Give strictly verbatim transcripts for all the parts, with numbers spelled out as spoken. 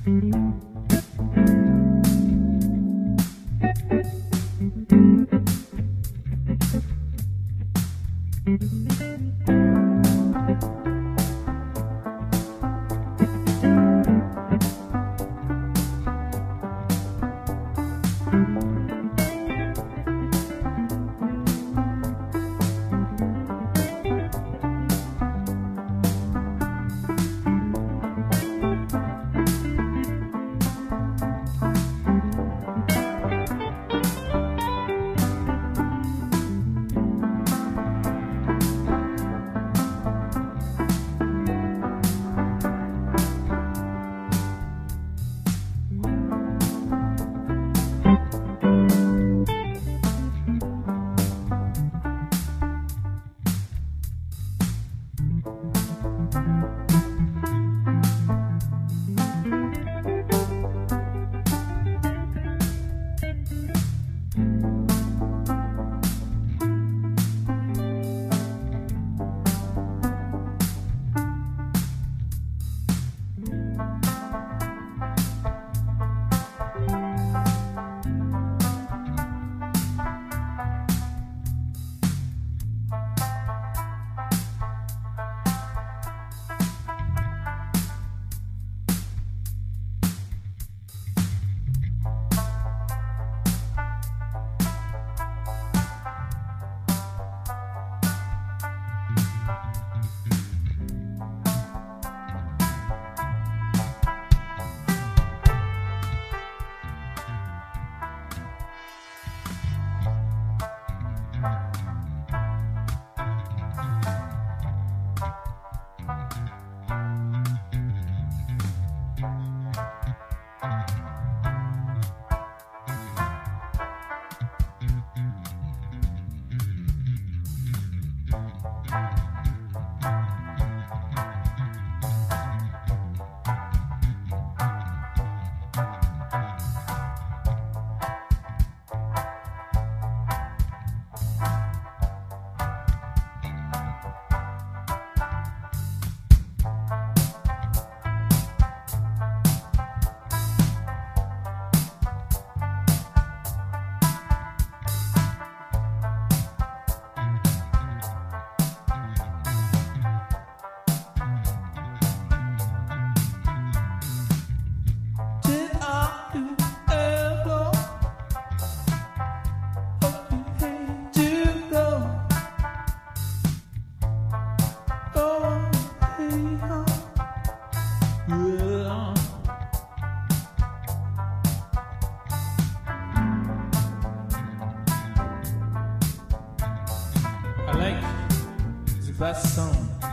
Bassin,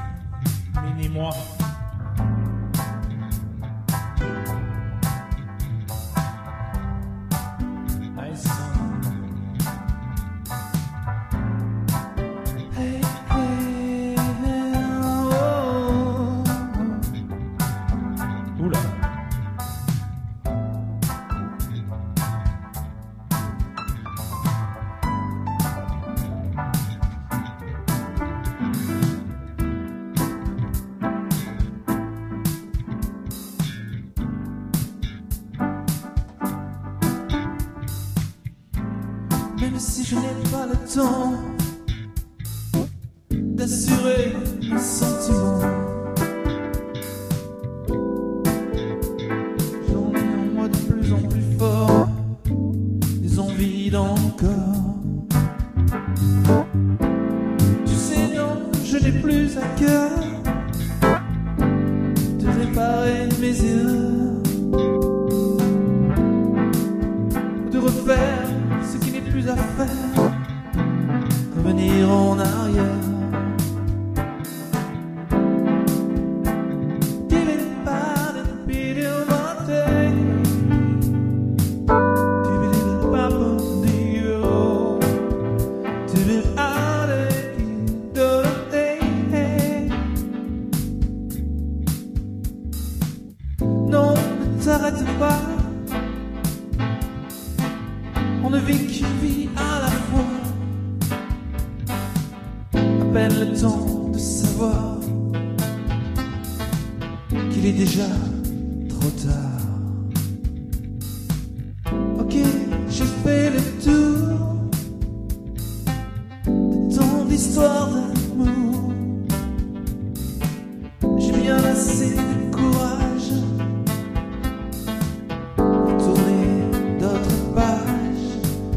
mini-moi. Nice song. Hey, hey, oh. Oula. Même si je n'ai pas le temps d'assurer un sentiment, j'en ai en moi de plus en plus fort des envies d'encore. Tu sais, non, je n'ai plus à cœur de réparer mes erreurs, de refaire ce qui n'est plus à faire, revenir en arrière. Non, ne t'arrête pas, on ne vit qu'une vie à la fois. À peine le temps de savoir qu'il est déjà trop tard. fait le tour de tant d'histoires d'amour. J'ai bien assez de courage pour tourner d'autres pages.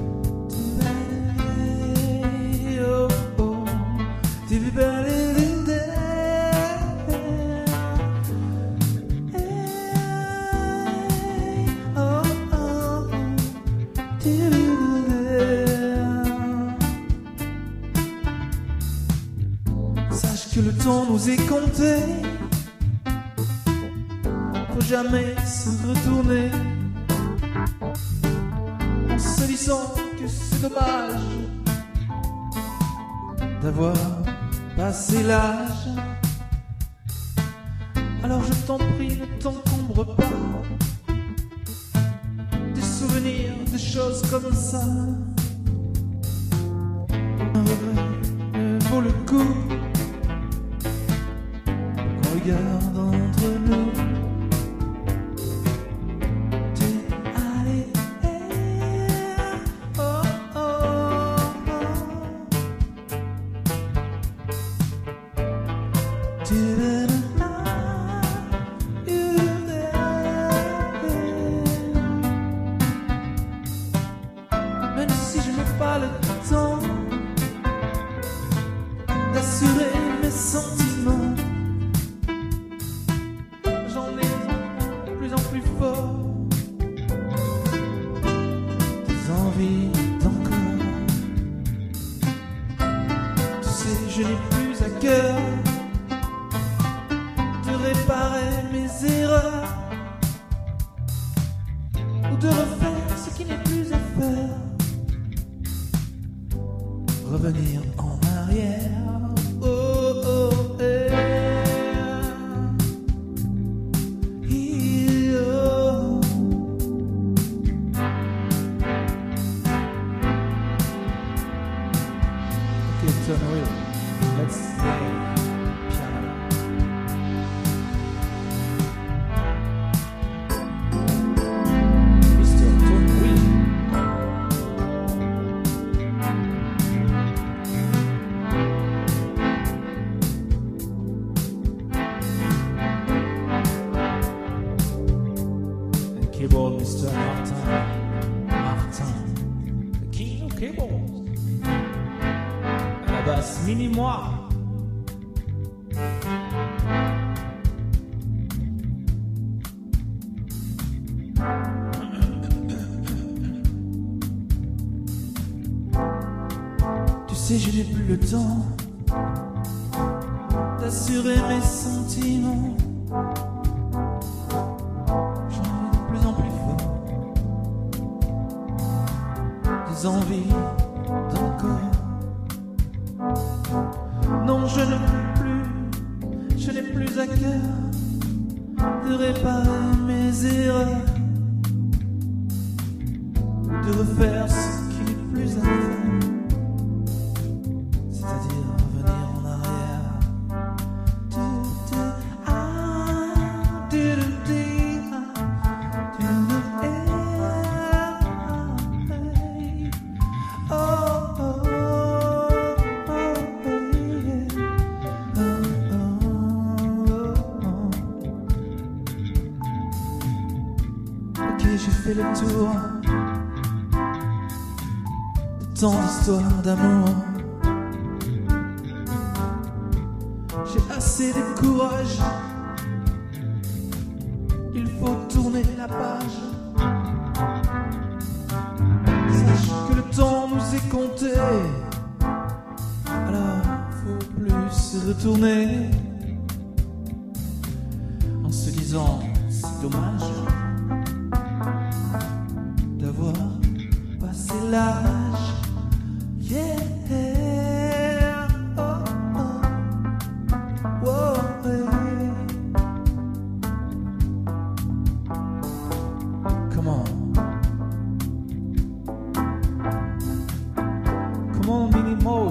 Oh, oh, tu veux parler que le temps nous est compté, faut jamais se retourner en se disant que c'est dommage d'avoir passé l'âge. Alors je t'en prie, ne t'encombre pas des souvenirs, des choses comme ça. Un regret vaut le coup. Regarde entre nous, t'es allé, oh, oh, oh. Tu veux même si je n'ai pas le temps d'assurer mes sentiments, plus fort, des envies d'encore. Tu sais, je n'ai plus à cœur de réparer mes erreurs ou de refaire ce qui n'est plus à faire, revenir en arrière. Oh, oh, eh. Turn away. Let's play piano. Mister Tony Will. And keyboard, Mister Martin. Martin. The king of keyboard. Basse mini-moi. Tu sais, je n'ai plus le temps d'assurer mes sentiments. J'en ai de plus en plus fort, des envies d'encore. Non, je ne peux plus, je n'ai plus à cœur de réparer mes erreurs, de refaire ce qui n'est plus à faire, c'est-à-dire revenir en arrière. J'ai fait le tour de tant d'histoires d'amour. J'ai assez de courage, il faut tourner la page. Sache que le temps nous est compté, alors faut plus se retourner en se disant c'est dommage d'avoir passé l'âge. Yeah. Oh, oh. Oh, hey. Come on. Come on, Mini Moe.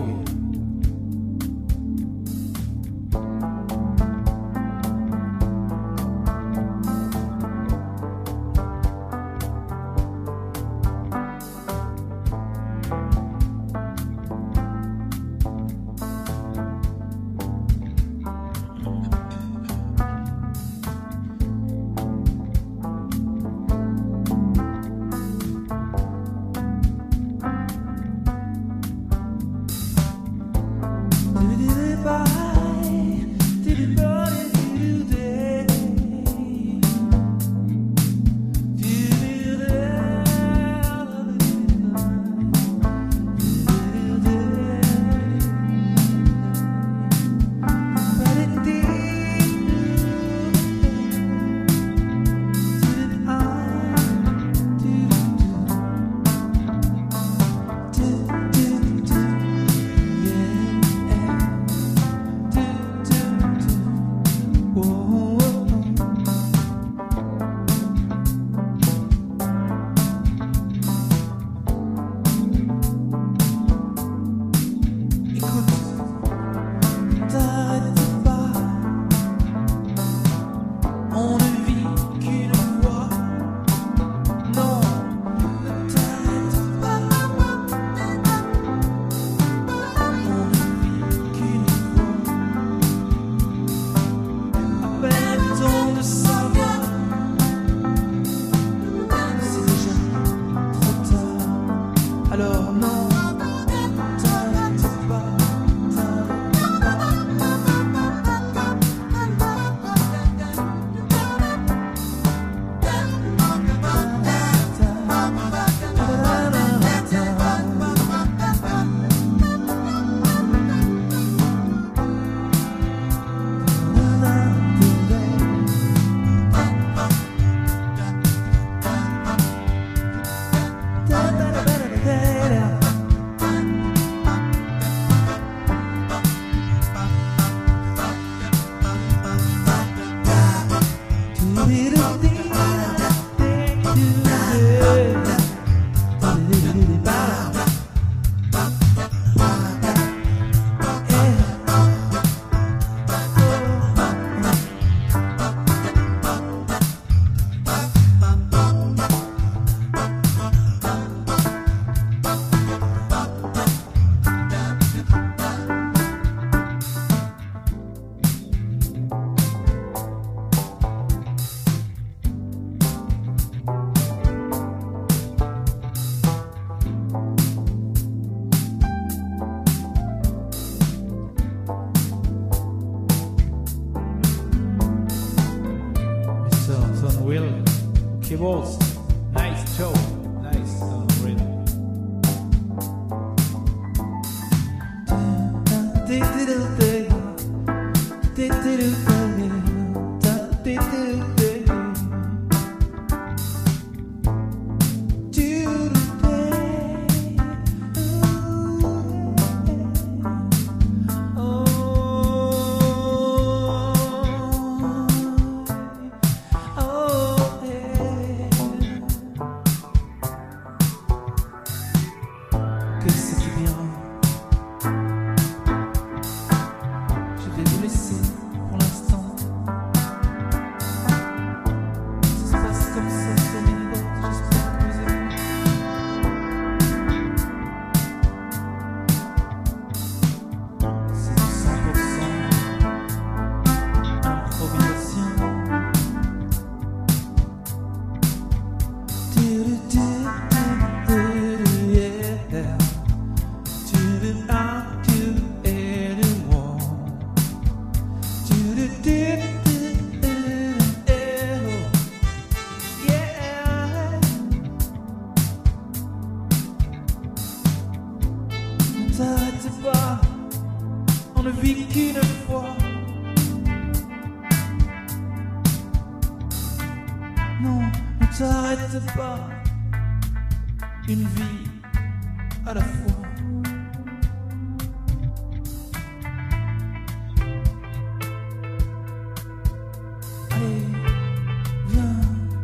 Will, keyboards. Nice Joe, nice uh, rhythm. T'arrête pas, on ne vit qu'une fois. Non, ne t'arrête pas, une vie à la fois. Allez, viens.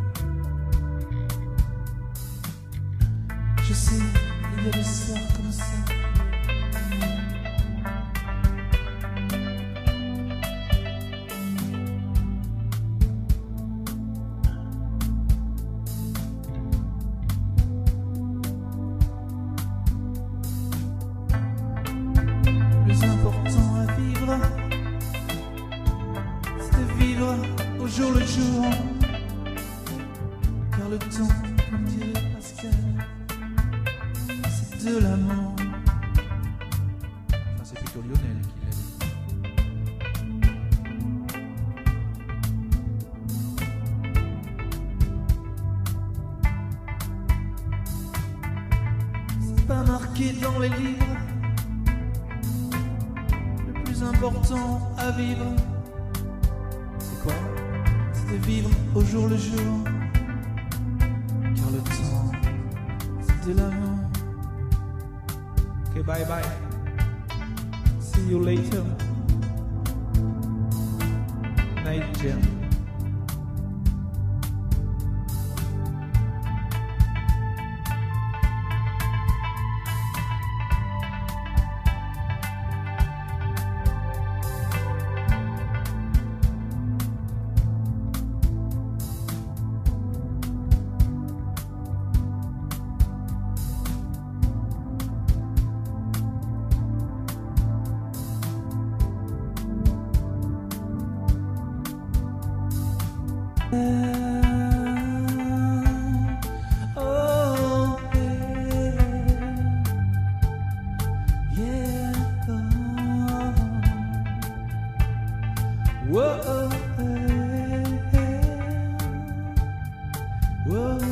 Je sais, il y a des soirs comme ça. Important à vivre, c'est de vivre au jour le jour, car le temps, comme dirait Pascal, c'est de l'amour. Enfin, c'est plutôt Lionel qui l'a dit. C'est pas marqué dans les livres. Important à vivre, c'est quoi? C'est de vivre au jour le jour, car le temps, c'est de l'amour. Ok, bye bye. See you later. Night Jam. Oh, yeah, yeah, oh, whoa, whoa.